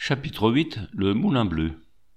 Chapitre 8. Le moulin bleu.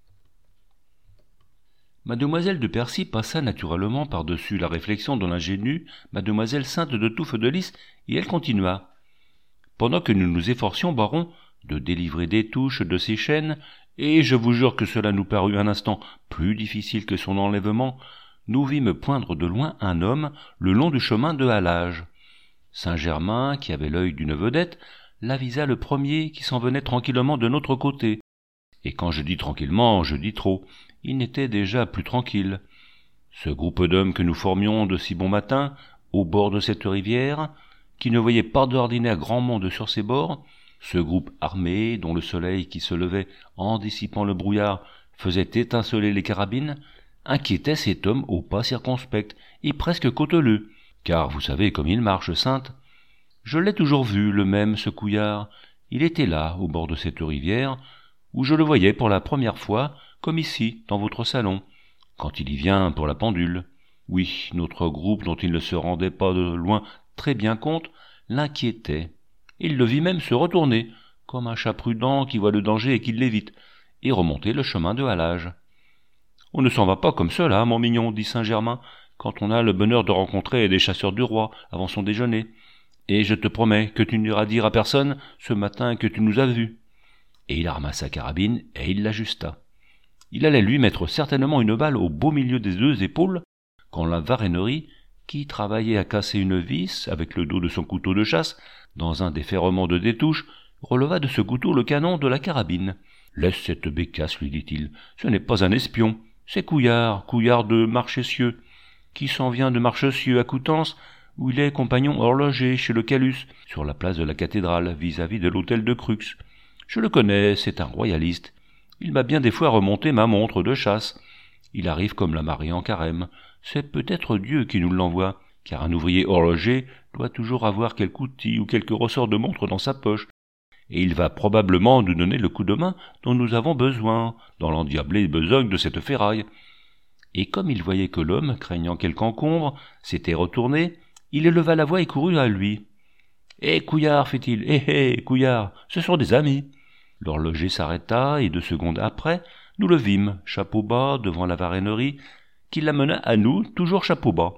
Mademoiselle de Percy passa naturellement par-dessus la réflexion de l'ingénue Mademoiselle Sainte de Touffe de Lys, et elle continua. Pendant que nous nous efforcions, baron, de délivrer Destouches de ses chaînes, et je vous jure que cela nous parut un instant plus difficile que son enlèvement, nous vîmes poindre de loin un homme le long du chemin de halage. Saint-Germain, qui avait l'œil d'une vedette, l'avisa le premier qui s'en venait tranquillement de notre côté. Et quand je dis tranquillement, je dis trop. Il n'était déjà plus tranquille. Ce groupe d'hommes que nous formions de si bon matin, au bord de cette rivière, qui ne voyait pas d'ordinaire grand monde sur ses bords, ce groupe armé, dont le soleil qui se levait en dissipant le brouillard faisait étinceler les carabines, inquiétait cet homme au pas circonspect et presque cauteleux, car vous savez comme il marche, Sainte. Je l'ai toujours vu, le même, ce couillard. Il était là, au bord de cette rivière, où je le voyais pour la première fois, comme ici, dans votre salon, quand il y vient pour la pendule. Oui, notre groupe, dont il ne se rendait pas de loin très bien compte, l'inquiétait. Il le vit même se retourner, comme un chat prudent qui voit le danger et qui l'évite, et remonter le chemin de halage. « On ne s'en va pas comme cela, mon mignon, dit Saint-Germain, quand on a le bonheur de rencontrer des chasseurs du roi avant son déjeuner. Et je te promets que tu n'iras dire à personne ce matin que tu nous as vus. » Et il arma sa carabine et il l'ajusta. Il allait lui mettre certainement une balle au beau milieu des deux épaules, quand la Varennerie, qui travaillait à casser une vis avec le dos de son couteau de chasse, dans un des ferrements de Destouches, releva de ce couteau le canon de la carabine. « Laisse cette bécasse, lui dit-il, ce n'est pas un espion, c'est Couillard de Marchessieu, qui s'en vient de Marchessieu à Coutances, où il est compagnon horloger chez le Calus, sur la place de la cathédrale, vis-à-vis de l'hôtel de Crux. Je le connais, c'est un royaliste. Il m'a bien des fois remonté ma montre de chasse. Il arrive comme la marée en carême. C'est peut-être Dieu qui nous l'envoie, car un ouvrier horloger doit toujours avoir quelque outil ou quelque ressort de montre dans sa poche, et il va probablement nous donner le coup de main dont nous avons besoin, dans l'endiablée besogne de cette ferraille. » Et comme il voyait que l'homme, craignant quelque encombre, s'était retourné, il éleva la voix et courut à lui. « Hé, Couillard, fit-il, hé, Couillard, ce sont des amis. » L'horloger s'arrêta, et 2 secondes après, nous le vîmes, chapeau bas, devant la Varennerie, qui l'amena à nous, toujours chapeau bas.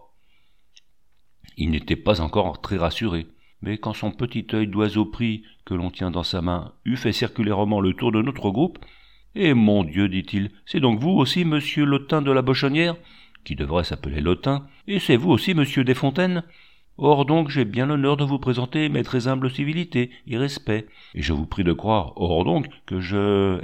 Il n'était pas encore très rassuré, mais quand son petit œil d'oiseau pris, que l'on tient dans sa main, eut fait circulairement le tour de notre groupe, « Eh, mon Dieu, dit-il, c'est donc vous aussi, monsieur Lotin de la Bochonnière, qui devrait s'appeler Lotin, et c'est vous aussi, monsieur Desfontaines. Or donc j'ai bien l'honneur de vous présenter mes très humbles civilités et respects, et je vous prie de croire, or donc, que je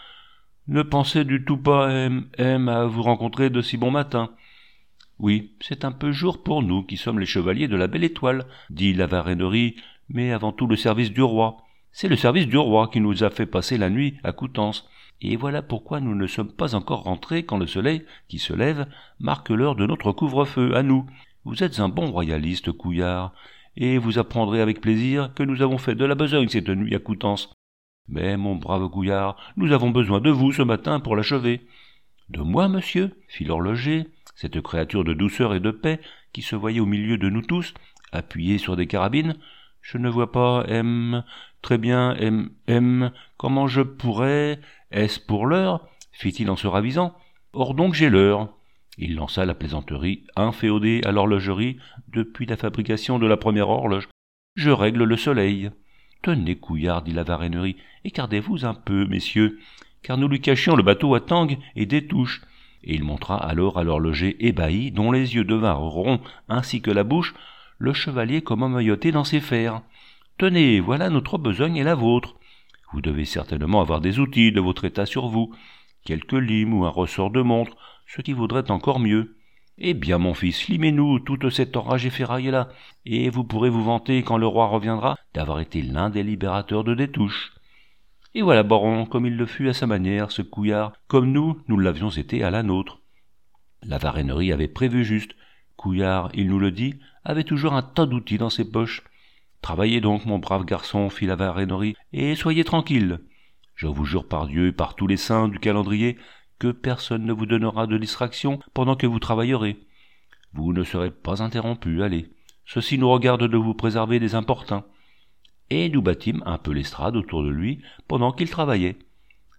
ne pensais du tout pas à vous rencontrer de si bon matin. » « Oui, c'est un peu jour pour nous qui sommes les chevaliers de la Belle Étoile, dit la Varennerie, mais avant tout le service du roi. C'est le service du roi qui nous a fait passer la nuit à Coutances, et voilà pourquoi nous ne sommes pas encore rentrés quand le soleil, qui se lève, marque l'heure de notre couvre-feu, à nous. Vous êtes un bon royaliste, Couillard, et vous apprendrez avec plaisir que nous avons fait de la besogne cette nuit à Coutances. Mais, mon brave Couillard, nous avons besoin de vous ce matin pour l'achever. »« De moi, monsieur ?» fit l'horloger, cette créature de douceur et de paix qui se voyait au milieu de nous tous, appuyée sur des carabines. « Je ne vois pas, très bien, comment je pourrais... Est-ce pour l'heure ?» fit-il en se ravisant. « Or donc j'ai l'heure. » Il lança la plaisanterie inféodée à l'horlogerie depuis la fabrication de la première horloge. « Je règle le soleil. »« Tenez, Couillard, dit la Varennerie, écartez-vous un peu, messieurs, car nous lui cachions le bateau à tangues et Destouches. » Et il montra alors à l'horloger ébahi, dont les yeux devinrent ronds ainsi que la bouche, le chevalier comme emmailloté dans ses fers. « Tenez, voilà notre besogne et la vôtre. Vous devez certainement avoir des outils de votre état sur vous, quelques limes ou un ressort de montre, ce qui vaudrait encore mieux. Eh bien, mon fils, limez-nous toute cette enragée ferraille-là, et vous pourrez vous vanter, quand le roi reviendra, d'avoir été l'un des libérateurs de Destouches. » Et voilà, baron, comme il le fut à sa manière, ce Couillard, comme nous l'avions été à la nôtre. La Varennerie avait prévu juste. Couillard, il nous le dit, avait toujours un tas d'outils dans ses poches. « Travaillez donc, mon brave garçon, fit la Varennerie, et soyez tranquille. Je vous jure par Dieu et par tous les saints du calendrier que personne ne vous donnera de distraction pendant que vous travaillerez. Vous ne serez pas interrompu, allez. Ceci nous regarde de vous préserver des importuns. » Et nous bâtîmes un peu l'estrade autour de lui pendant qu'il travaillait.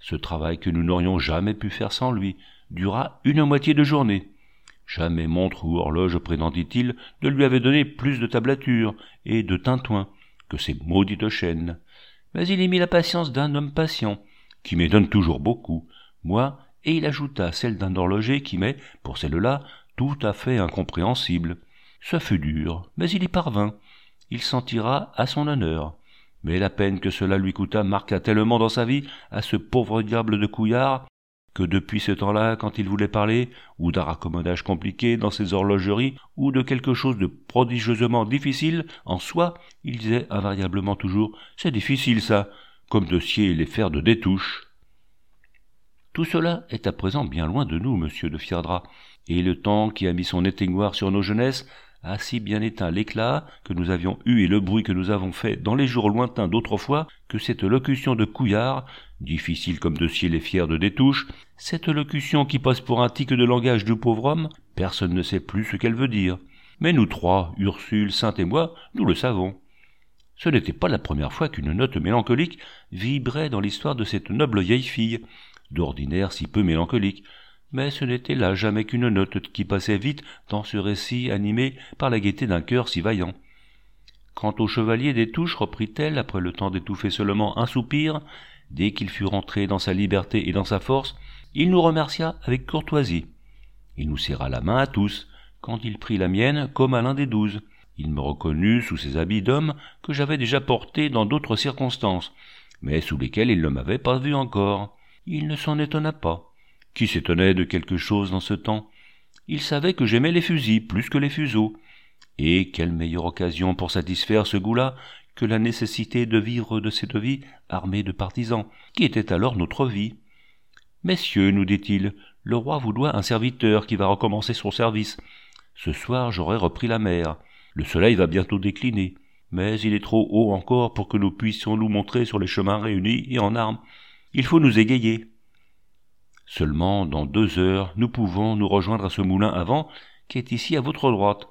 Ce travail que nous n'aurions jamais pu faire sans lui dura une moitié de journée. Jamais montre ou horloge prétendit-il ne lui avait donné plus de tablature et de tintouin que ces maudites chaînes. Mais il y mit la patience d'un homme patient, qui m'étonne toujours beaucoup, moi, et il ajouta celle d'un horloger qui m'est, pour celle-là, tout à fait incompréhensible. Ce fut dur, mais il y parvint. Il s'en tira à son honneur. Mais la peine que cela lui coûta marqua tellement dans sa vie à ce pauvre diable de Couillard, que depuis ce temps-là, quand il voulait parler, ou d'un raccommodage compliqué dans ses horlogeries, ou de quelque chose de prodigieusement difficile en soi, il disait invariablement toujours « C'est difficile ça, comme de scier les fers de Détouche ». Tout cela est à présent bien loin de nous, monsieur de Fierdra, et le temps qui a mis son éteignoir sur nos jeunesses a si bien éteint l'éclat que nous avions eu et le bruit que nous avons fait dans les jours lointains d'autrefois, que cette locution de Couillard, difficile comme de scier les fiers de Détouche, cette locution qui passe pour un tic de langage du pauvre homme, personne ne sait plus ce qu'elle veut dire. Mais nous trois, Ursule, Sainte et moi, nous le savons. Ce n'était pas la première fois qu'une note mélancolique vibrait dans l'histoire de cette noble vieille fille, d'ordinaire si peu mélancolique, mais ce n'était là jamais qu'une note qui passait vite dans ce récit animé par la gaieté d'un cœur si vaillant. Quant au chevalier des Touches, reprit-elle, après le temps d'étouffer seulement un soupir, dès qu'il fut rentré dans sa liberté et dans sa force, il nous remercia avec courtoisie. Il nous serra la main à tous, quand il prit la mienne comme à l'un des 12. Il me reconnut sous ses habits d'homme que j'avais déjà portés dans d'autres circonstances, mais sous lesquelles il ne m'avait pas vu encore. Il ne s'en étonna pas. Qui s'étonnait de quelque chose dans ce temps? Il savait que j'aimais les fusils plus que les fuseaux. Et quelle meilleure occasion pour satisfaire ce goût-là que la nécessité de vivre de cette vie armée de partisans, qui était alors notre vie. « Messieurs, nous dit-il, le roi vous doit un serviteur qui va recommencer son service. Ce soir j'aurai repris la mer. Le soleil va bientôt décliner, mais il est trop haut encore pour que nous puissions nous montrer sur les chemins réunis et en armes. Il faut nous égayer. Seulement, dans 2 heures, nous pouvons nous rejoindre à ce moulin à vent qui est ici à votre droite,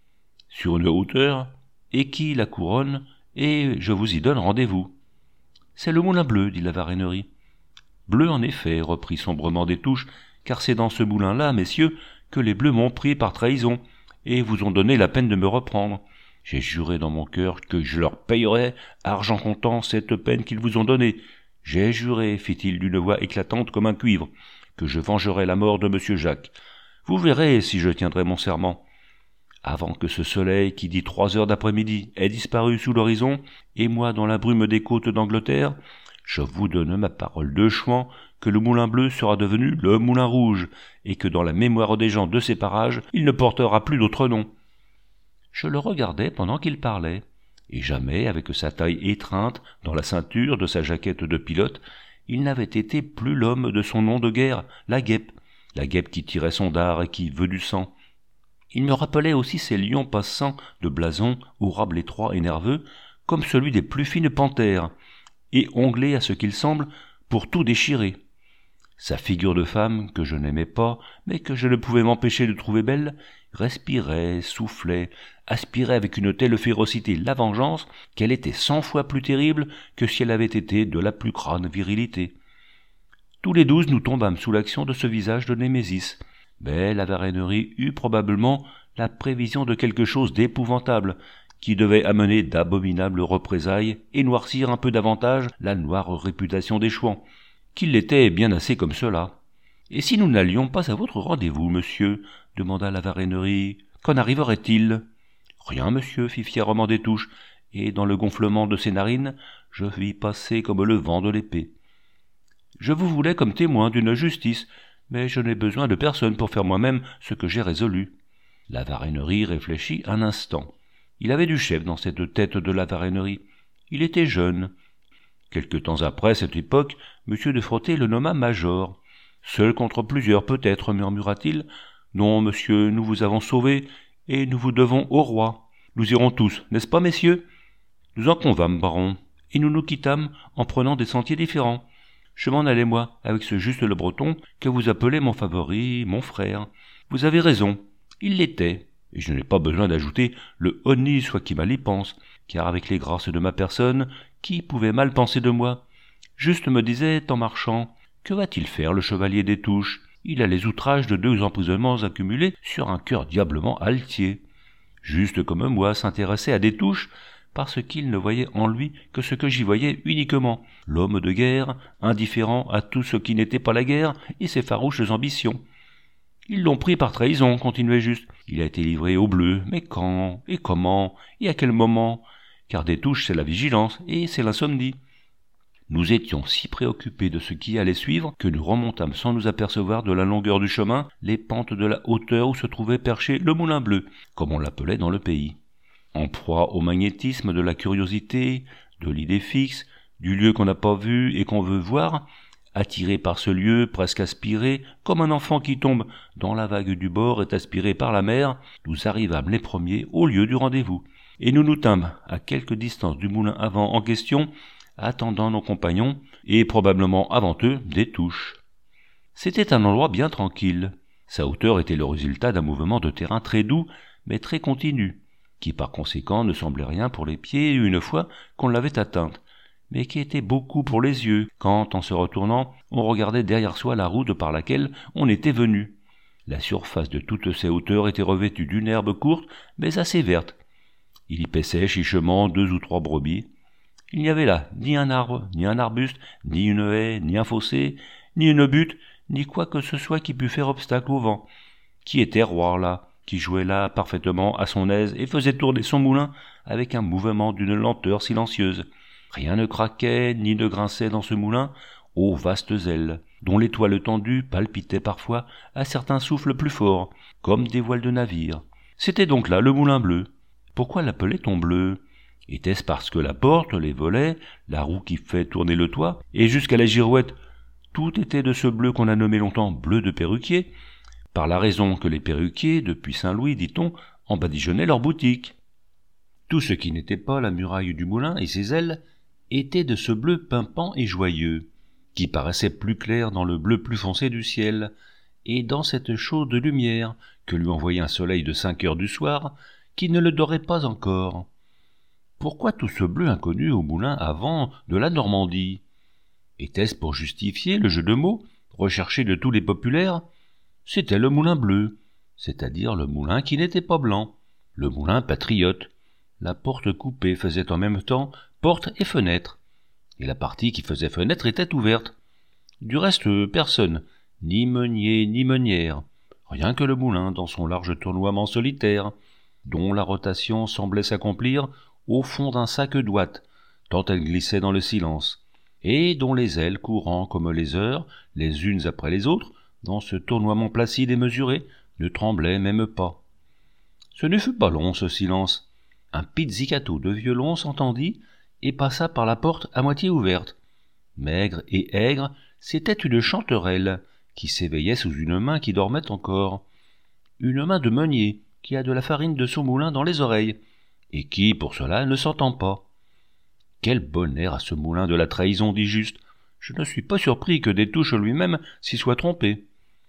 sur une hauteur, et qui la couronne, et je vous y donne rendez-vous. C'est le moulin bleu, dit la Varennerie. Bleu, en effet, reprit sombrement Détouche, car c'est dans ce moulin-là, messieurs, que les bleus m'ont pris par trahison, et vous ont donné la peine de me reprendre. J'ai juré dans mon cœur que je leur payerais, argent comptant, cette peine qu'ils vous ont donnée. J'ai juré, fit-il d'une voix éclatante comme un cuivre, que je vengerais la mort de monsieur Jacques. Vous verrez si je tiendrai mon serment. Avant que ce soleil qui dit 3 heures d'après-midi ait disparu sous l'horizon, et moi dans la brume des côtes d'Angleterre, je vous donne ma parole de chouan que le moulin bleu sera devenu le moulin rouge, et que dans la mémoire des gens de ces parages, il ne portera plus d'autre nom. Je le regardais pendant qu'il parlait, et jamais, avec sa taille étreinte dans la ceinture de sa jaquette de pilote, il n'avait été plus l'homme de son nom de guerre, la guêpe qui tirait son dard et qui veut du sang. Il me rappelait aussi ces lions passants de blason, au rable étroit et nerveux, comme celui des plus fines panthères, et onglé à ce qu'il semble pour tout déchirer. Sa figure de femme, que je n'aimais pas, mais que je ne pouvais m'empêcher de trouver belle, respirait, soufflait, aspirait avec une telle férocité la vengeance qu'elle était 100 fois plus terrible que si elle avait été de la plus crâne virilité. Tous les 12 nous tombâmes sous l'action de ce visage de Némésis, mais la Varennerie eut probablement la prévision de quelque chose d'épouvantable, qui devait amener d'abominables représailles et noircir un peu davantage la noire réputation des Chouans, qu'il l'était bien assez comme cela. « Et si nous n'allions pas à votre rendez-vous, monsieur ?» demanda la Varennerie. « Qu'en arriverait-il ?»« Rien, monsieur, » fit fièrement Détouche, et dans le gonflement de ses narines, je vis passer comme le vent de l'épée. « Je vous voulais comme témoin d'une justice, mais je n'ai besoin de personne pour faire moi-même ce que j'ai résolu. » La Varennerie réfléchit un instant. Il avait du chef dans cette tête de la Varennerie. Il était jeune. Quelque temps après cette époque, M. de Frotté le nomma major. « Seul contre plusieurs, peut-être, murmura-t-il. « Non, monsieur, nous vous avons sauvé, et nous vous devons au roi. Nous irons tous, n'est-ce pas, messieurs ?» Nous en convînmes, baron, et nous nous quittâmes en prenant des sentiers différents. Je m'en allais, moi, avec ce Juste le Breton, que vous appelez mon favori, mon frère. Vous avez raison, il l'était, et je n'ai pas besoin d'ajouter le honni soit qui mal y pense, car avec les grâces de ma personne, qui pouvait mal penser de moi? Juste me disait, en marchant, Que va-t-il faire, le chevalier des Touches? Il a les outrages de 2 emprisonnements accumulés sur un cœur diablement altier. Juste comme moi, s'intéressait à des Touches, parce qu'il ne voyait en lui que ce que j'y voyais uniquement, l'homme de guerre, indifférent à tout ce qui n'était pas la guerre et ses farouches ambitions. Ils l'ont pris par trahison, continuait Juste. Il a été livré aux Bleus, mais quand, et comment, et à quel moment? Car des Touches, c'est la vigilance, et c'est l'insomnie. Nous étions si préoccupés de ce qui allait suivre que nous remontâmes sans nous apercevoir de la longueur du chemin les pentes de la hauteur où se trouvait perché le Moulin Bleu, comme on l'appelait dans le pays. En proie au magnétisme de la curiosité, de l'idée fixe, du lieu qu'on n'a pas vu et qu'on veut voir, attiré par ce lieu, presque aspiré, comme un enfant qui tombe dans la vague du bord est aspiré par la mer, nous arrivâmes les premiers au lieu du rendez-vous, et nous nous tînmes à quelque distance du moulin à vent en question, attendant nos compagnons, et probablement avant eux, des Touches. C'était un endroit bien tranquille. Sa hauteur était le résultat d'un mouvement de terrain très doux, mais très continu, qui par conséquent ne semblait rien pour les pieds une fois qu'on l'avait atteinte, mais qui était beaucoup pour les yeux, quand, en se retournant, on regardait derrière soi la route par laquelle on était venu. La surface de toutes ces hauteurs était revêtue d'une herbe courte, mais assez verte. Il y paissait chichement 2 ou 3 brebis. Il n'y avait là ni un arbre, ni un arbuste, ni une haie, ni un fossé, ni une butte, ni quoi que ce soit qui pût faire obstacle au vent. Qui était roi là, qui jouait là parfaitement à son aise et faisait tourner son moulin avec un mouvement d'une lenteur silencieuse. Rien ne craquait ni ne grinçait dans ce moulin aux vastes ailes, dont les toiles tendues palpitaient parfois à certains souffles plus forts, comme des voiles de navire. C'était donc là le Moulin Bleu. Pourquoi l'appelait-on bleu? Était-ce parce que la porte, les volets, la roue qui fait tourner le toit, et jusqu'à la girouette, tout était de ce bleu qu'on a nommé longtemps bleu de perruquier, par la raison que les perruquiers, depuis Saint-Louis, dit-on, en badigeonnaient leurs boutiques. Tout ce qui n'était pas la muraille du moulin et ses ailes était de ce bleu pimpant et joyeux, qui paraissait plus clair dans le bleu plus foncé du ciel, et dans cette chaude lumière que lui envoyait un soleil de 5 heures du soir, qui ne le dorait pas encore. Pourquoi tout ce bleu inconnu au moulin à vent de la Normandie? Était-ce pour justifier le jeu de mots, recherché de tous les populaires? C'était le Moulin Bleu, c'est-à-dire le moulin qui n'était pas blanc, le moulin patriote. La porte coupée faisait en même temps porte et fenêtre, et la partie qui faisait fenêtre était ouverte. Du reste, personne, ni meunier ni meunière, rien que le moulin dans son large tournoiement solitaire, dont la rotation semblait s'accomplir au fond d'un sac d'ouate, tant elle glissait dans le silence, et dont les ailes courant comme les heures, les unes après les autres, dans ce tournoiement placide et mesuré, ne tremblaient même pas. Ce ne fut pas long, ce silence. Un pizzicato de violon s'entendit et passa par la porte à moitié ouverte. Maigre et aigre, c'était une chanterelle qui s'éveillait sous une main qui dormait encore. Une main de meunier qui a de la farine de son moulin dans les oreilles, et qui, pour cela, ne s'entend pas. Quel bon air à ce moulin de la trahison, dit Juste. Je ne suis pas surpris que des Touches lui-même s'y soit trompé.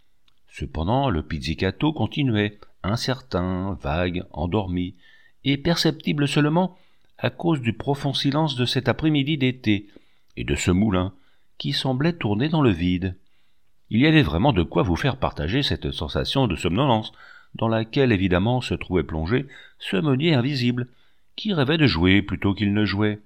Cependant, le pizzicato continuait, incertain, vague, endormi, et perceptible seulement à cause du profond silence de cet après-midi d'été, et de ce moulin, qui semblait tourner dans le vide. Il y avait vraiment de quoi vous faire partager cette sensation de somnolence, dans laquelle évidemment se trouvait plongé ce meunier invisible, qui rêvait de jouer plutôt qu'il ne jouait.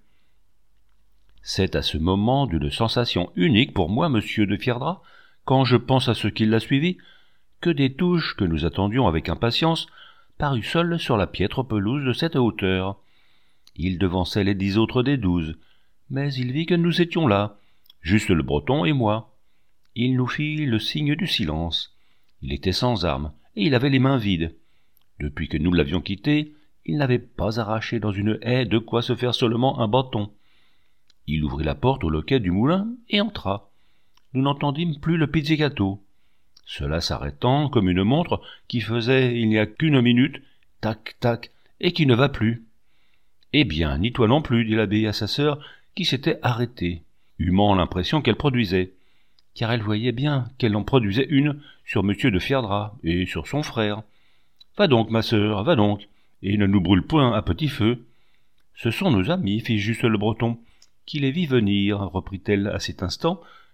C'est à ce moment d'une sensation unique pour moi, monsieur de Fierdra, quand je pense à ce qui l'a suivi, que des Touches que nous attendions avec impatience parut seul sur la piètre pelouse de cette hauteur. Il devançait les 10 autres des 12, mais il vit que nous étions là, juste le Breton et moi. Il nous fit le signe du silence. Il était sans armes, et il avait les mains vides. Depuis que nous l'avions quitté, il n'avait pas arraché dans une haie de quoi se faire seulement un bâton. Il ouvrit la porte au loquet du moulin et entra. Nous n'entendîmes plus le pizzicato. Cela s'arrêtant comme une montre qui faisait il n'y a qu'une minute, tac, tac, et qui ne va plus. « Eh bien, ni toi non plus, dit l'abbé à sa sœur, qui s'était arrêtée, humant l'impression qu'elle produisait, car elle voyait bien qu'elle en produisait une sur monsieur de Fierdra et sur son frère. Va donc, ma sœur, va donc, et ne nous brûle point à petit feu. Ce sont nos amis, fit Juste le Breton, qui les vit venir, reprit-elle à cet instant,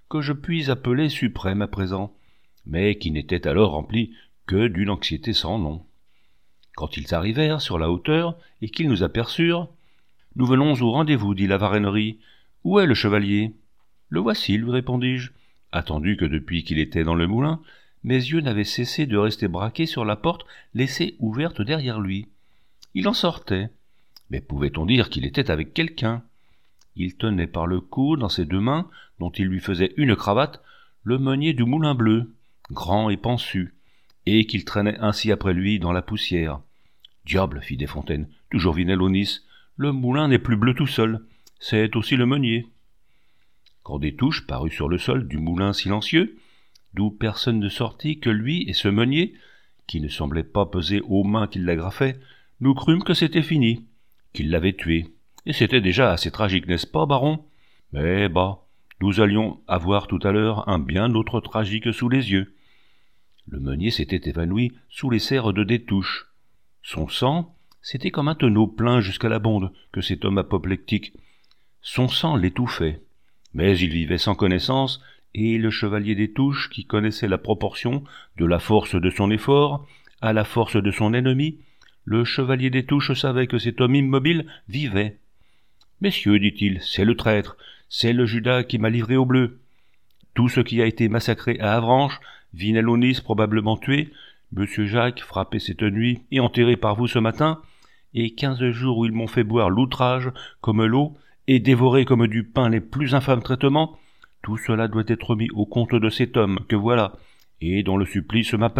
que je puis appeler suprême à présent, mais qui n'était alors rempli que d'une anxiété sans nom. Quand ils arrivèrent sur la hauteur et qu'ils nous aperçurent, « Nous venons au rendez-vous, dit la Varennerie. Où est le chevalier ?»« Le voici, lui répondis-je, attendu que depuis qu'il était dans le moulin, mes yeux n'avaient cessé de rester braqués sur la porte laissée ouverte derrière lui. Il en sortait, mais pouvait-on dire qu'il était avec quelqu'un ? Il tenait par le cou dans ses deux mains, dont il lui faisait une cravate, le meunier du Moulin Bleu, grand et pansu, et qu'il traînait ainsi après lui dans la poussière. « Diable, fit Desfontaines, toujours Vinel-Aunis, le moulin n'est plus bleu tout seul, c'est aussi le meunier. » Quand Destouches parut sur le sol du moulin silencieux, d'où personne ne sortit que lui et ce meunier, qui ne semblait pas peser aux mains qui l'agrafaient, nous crûmes que c'était fini, qu'il l'avait tué. Et c'était déjà assez tragique, n'est-ce pas, baron ? Mais bah, nous allions avoir tout à l'heure un bien autre tragique sous les yeux. Le meunier s'était évanoui sous les serres de Destouches. Son sang, c'était comme un tonneau plein jusqu'à la bonde que cet homme apoplectique. Son sang l'étouffait. Mais il vivait sans connaissance, et le chevalier Destouches, qui connaissait la proportion de la force de son effort à la force de son ennemi, le chevalier Destouches savait que cet homme immobile vivait. « Messieurs, dit-il, c'est le traître, c'est le Judas qui m'a livré aux Bleus. Tout ce qui a été massacré à Avranches, Vinel-Aunis probablement tué, Monsieur Jacques frappé cette nuit et enterré par vous ce matin, et 15 jours où ils m'ont fait boire l'outrage comme l'eau et dévorer comme du pain les plus infâmes traitements, tout cela doit être mis au compte de cet homme que voilà, et dont le supplice m'appartient. »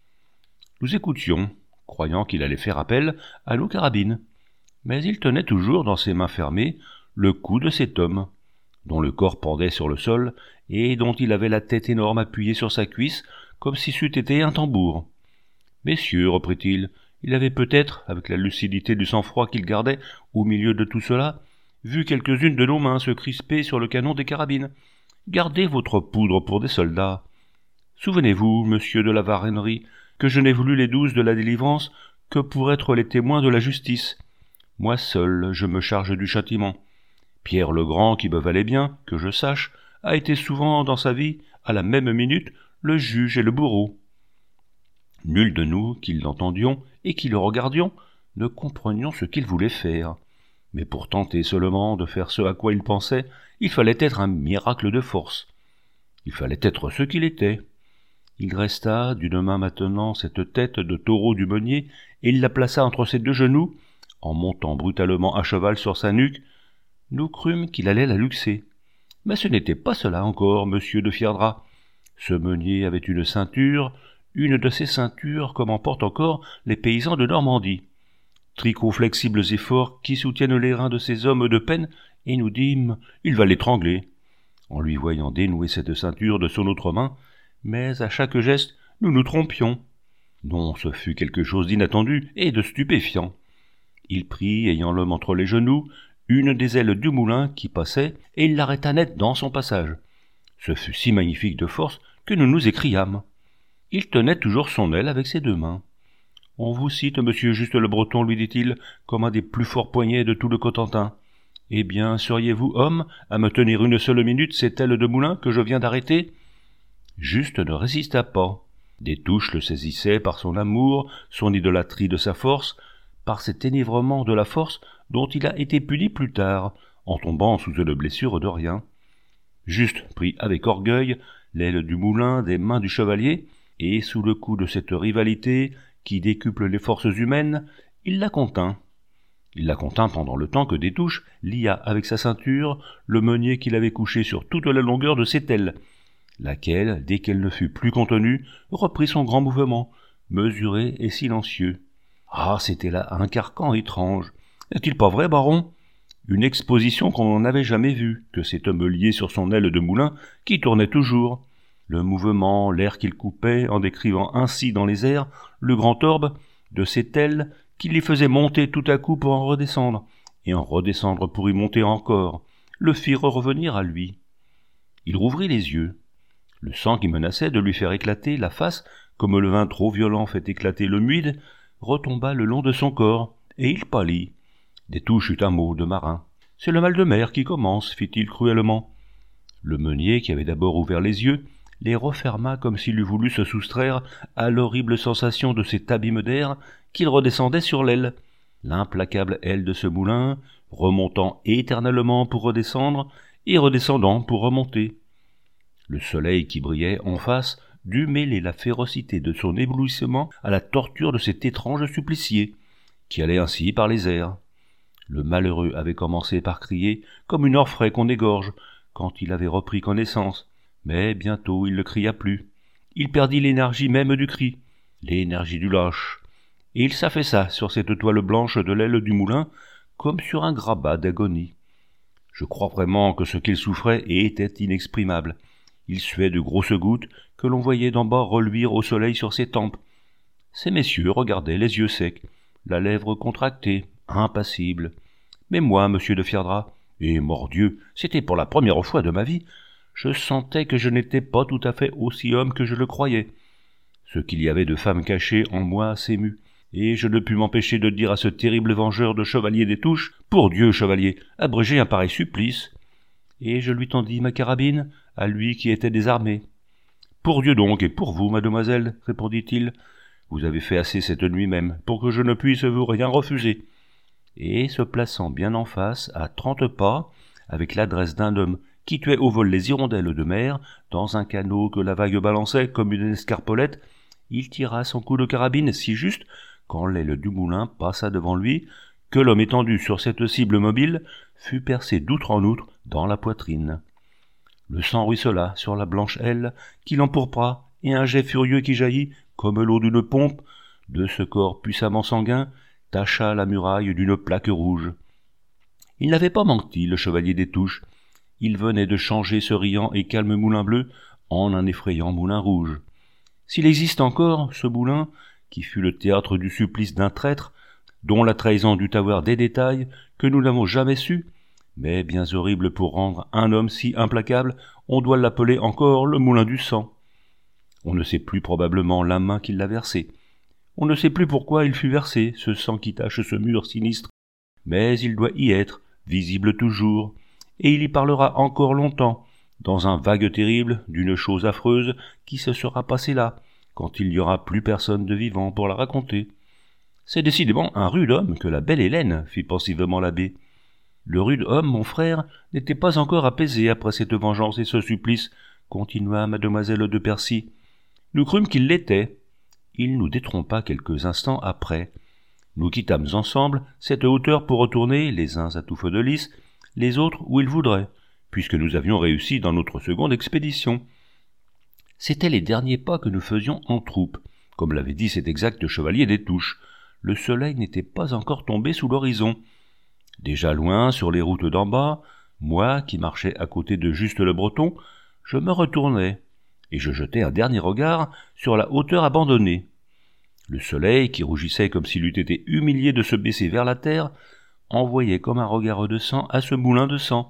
Nous écoutions, croyant qu'il allait faire appel à nos carabines. Mais il tenait toujours dans ses mains fermées le cou de cet homme, dont le corps pendait sur le sol, et dont il avait la tête énorme appuyée sur sa cuisse, comme si c'eût été un tambour. « Messieurs, reprit-il, il avait peut-être, avec la lucidité du sang-froid qu'il gardait au milieu de tout cela, vu quelques-unes de nos mains se crisper sur le canon des carabines. Gardez votre poudre pour des soldats. Souvenez-vous, monsieur de la Varennerie, que je n'ai voulu les 12 de la délivrance que pour être les témoins de la justice. Moi seul, je me charge du châtiment. Pierre le Grand, qui me valait bien, que je sache, a été souvent dans sa vie, à la même minute, le juge et le bourreau. » Nul de nous, qui l'entendions et qui le regardions, ne comprenions ce qu'il voulait faire. Mais pour tenter seulement de faire ce à quoi il pensait, il fallait être un miracle de force. Il fallait être ce qu'il était. Il resta d'une main maintenant cette tête de taureau du meunier, et il la plaça entre ses deux genoux, en montant brutalement à cheval sur sa nuque. Nous crûmes qu'il allait la luxer. Mais ce n'était pas cela encore, monsieur de Fierdra. Ce meunier avait une ceinture, une de ces ceintures comme en portent encore les paysans de Normandie. Tricots flexibles et forts qui soutiennent les reins de ces hommes de peine, et nous dîmes, il va l'étrangler. En lui voyant dénouer cette ceinture de son autre main, mais à chaque geste, nous nous trompions. Non, ce fut quelque chose d'inattendu et de stupéfiant. Il prit, ayant l'homme entre les genoux, une des ailes du moulin qui passait, et il l'arrêta net dans son passage. Ce fut si magnifique de force que nous nous écriâmes. Il tenait toujours son aile avec ses deux mains. « On vous cite, monsieur Juste le Breton, lui dit-il, comme un des plus forts poignets de tout le Cotentin. Eh bien, seriez-vous homme à me tenir une seule minute cette aile de moulin que je viens d'arrêter ?» Juste ne résista pas. Destouches le saisissait par son amour, son idolâtrie de sa force, par cet énivrement de la force dont il a été puni plus tard, en tombant sous une blessure de rien. Juste prit avec orgueil l'aile du moulin des mains du chevalier, et sous le coup de cette rivalité qui décuple les forces humaines, il la contint. Il la contint pendant le temps que Destouches lia avec sa ceinture le meunier qu'il avait couché sur toute la longueur de cette aile, laquelle, dès qu'elle ne fut plus contenue, reprit son grand mouvement, mesuré et silencieux. Ah, c'était là un carcan étrange. N'est-il pas vrai, baron ? Une exposition qu'on n'avait jamais vue, que cet homme lié sur son aile de moulin, qui tournait toujours. Le mouvement, l'air qu'il coupait, en décrivant ainsi dans les airs le grand orbe de cette aile qui les faisait monter tout à coup pour en redescendre, et en redescendre pour y monter encore, le fit revenir à lui. Il rouvrit les yeux. Le sang qui menaçait de lui faire éclater la face, comme le vin trop violent fait éclater le muide, retomba le long de son corps, et il pâlit. Destouches eut un mot de marin. « C'est le mal de mer qui commence, fit-il cruellement. » Le meunier, qui avait d'abord ouvert les yeux, les referma comme s'il eût voulu se soustraire à l'horrible sensation de cet abîme d'air qu'il redescendait sur l'aile, l'implacable aile de ce moulin, remontant éternellement pour redescendre et redescendant pour remonter. Le soleil qui brillait en face dut mêler la férocité de son éblouissement à la torture de cet étrange supplicié, qui allait ainsi par les airs. Le malheureux avait commencé par crier comme une orfraie qu'on égorge, quand il avait repris connaissance, mais bientôt il ne cria plus. Il perdit l'énergie même du cri, l'énergie du lâche, et il s'affaissa sur cette toile blanche de l'aile du moulin, comme sur un grabat d'agonie. Je crois vraiment que ce qu'il souffrait était inexprimable. Il suait de grosses gouttes que l'on voyait d'en bas reluire au soleil sur ses tempes. Ces messieurs regardaient les yeux secs, la lèvre contractée, impassible. Mais moi, monsieur de Fierdra, et mordieu, c'était pour la première fois de ma vie, je sentais que je n'étais pas tout à fait aussi homme que je le croyais. Ce qu'il y avait de femme cachée en moi s'émut, et je ne pus m'empêcher de dire à ce terrible vengeur de Chevalier des Touches, « Pour Dieu, chevalier, abrégez un pareil supplice !» Et je lui tendis ma carabine, à lui qui était désarmé. « Pour Dieu donc, et pour vous, mademoiselle, répondit-il, vous avez fait assez cette nuit même, pour que je ne puisse vous rien refuser. » Et se plaçant bien en face, à 30 pas, avec l'adresse d'un homme qui tuait au vol les hirondelles de mer, dans un canot que la vague balançait comme une escarpolette, il tira son coup de carabine si juste, quand l'aile du moulin passa devant lui, que l'homme étendu sur cette cible mobile fut percé d'outre en outre dans la poitrine. Le sang ruissela sur la blanche aile qui l'empourpra, et un jet furieux qui jaillit, comme l'eau d'une pompe, de ce corps puissamment sanguin, tacha la muraille d'une plaque rouge. Il n'avait pas menti, le chevalier des Touches. Il venait de changer ce riant et calme moulin bleu en un effrayant moulin rouge. S'il existe encore, ce moulin, qui fut le théâtre du supplice d'un traître, dont la trahison dut avoir des détails que nous n'avons jamais su, mais bien horrible pour rendre un homme si implacable, on doit l'appeler encore le moulin du sang. On ne sait plus probablement la main qui l'a versé. On ne sait plus pourquoi il fut versé, ce sang qui tache ce mur sinistre, mais il doit y être, visible toujours, et il y parlera encore longtemps, dans un vague terrible d'une chose affreuse qui se sera passée là, quand il n'y aura plus personne de vivant pour la raconter. C'est décidément un rude homme que la belle Hélène, fit pensivement l'abbé. Le rude homme, mon frère, n'était pas encore apaisé après cette vengeance et ce supplice, continua mademoiselle de Percy. Nous crûmes qu'il l'était. Il nous détrompa quelques instants après. Nous quittâmes ensemble cette hauteur pour retourner, les uns à Touffe de Lys, les autres où ils voudraient, puisque nous avions réussi dans notre seconde expédition. C'étaient les derniers pas que nous faisions en troupe. Comme l'avait dit cet exact chevalier des Touches, le soleil n'était pas encore tombé sous l'horizon. Déjà loin, sur les routes d'en bas, moi, qui marchais à côté de Juste le Breton, je me retournai, et je jetai un dernier regard sur la hauteur abandonnée. Le soleil, qui rougissait comme s'il eût été humilié de se baisser vers la terre, envoyait comme un regard de sang à ce moulin de sang.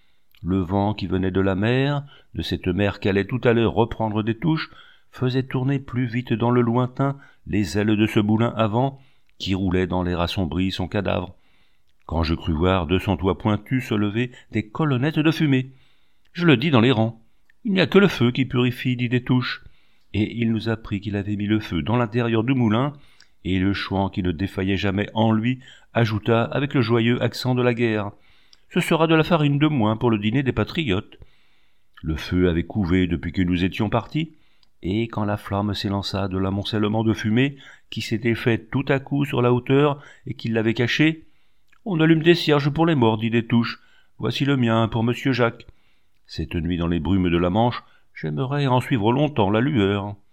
Le vent qui venait de la mer, de cette mer qu'allait tout à l'heure reprendre des Touches, faisait tourner plus vite dans le lointain les ailes de ce moulin avant, qui roulait dans l'air assombri son cadavre. Quand je crus voir de son toit pointu se lever des colonnettes de fumée. Je le dis dans les rangs. Il n'y a que le feu qui purifie, dit des Touches. Et il nous apprit qu'il avait mis le feu dans l'intérieur du moulin, et le chouan qui ne défaillait jamais en lui ajouta avec le joyeux accent de la guerre. Ce sera de la farine de moins pour le dîner des patriotes. Le feu avait couvé depuis que nous étions partis, et quand la flamme s'élança de l'amoncellement de fumée qui s'était fait tout à coup sur la hauteur et qui l'avait caché, on allume des cierges pour les morts, dit des Touches. Voici le mien pour monsieur Jacques. Cette nuit dans les brumes de la Manche, j'aimerais en suivre longtemps la lueur.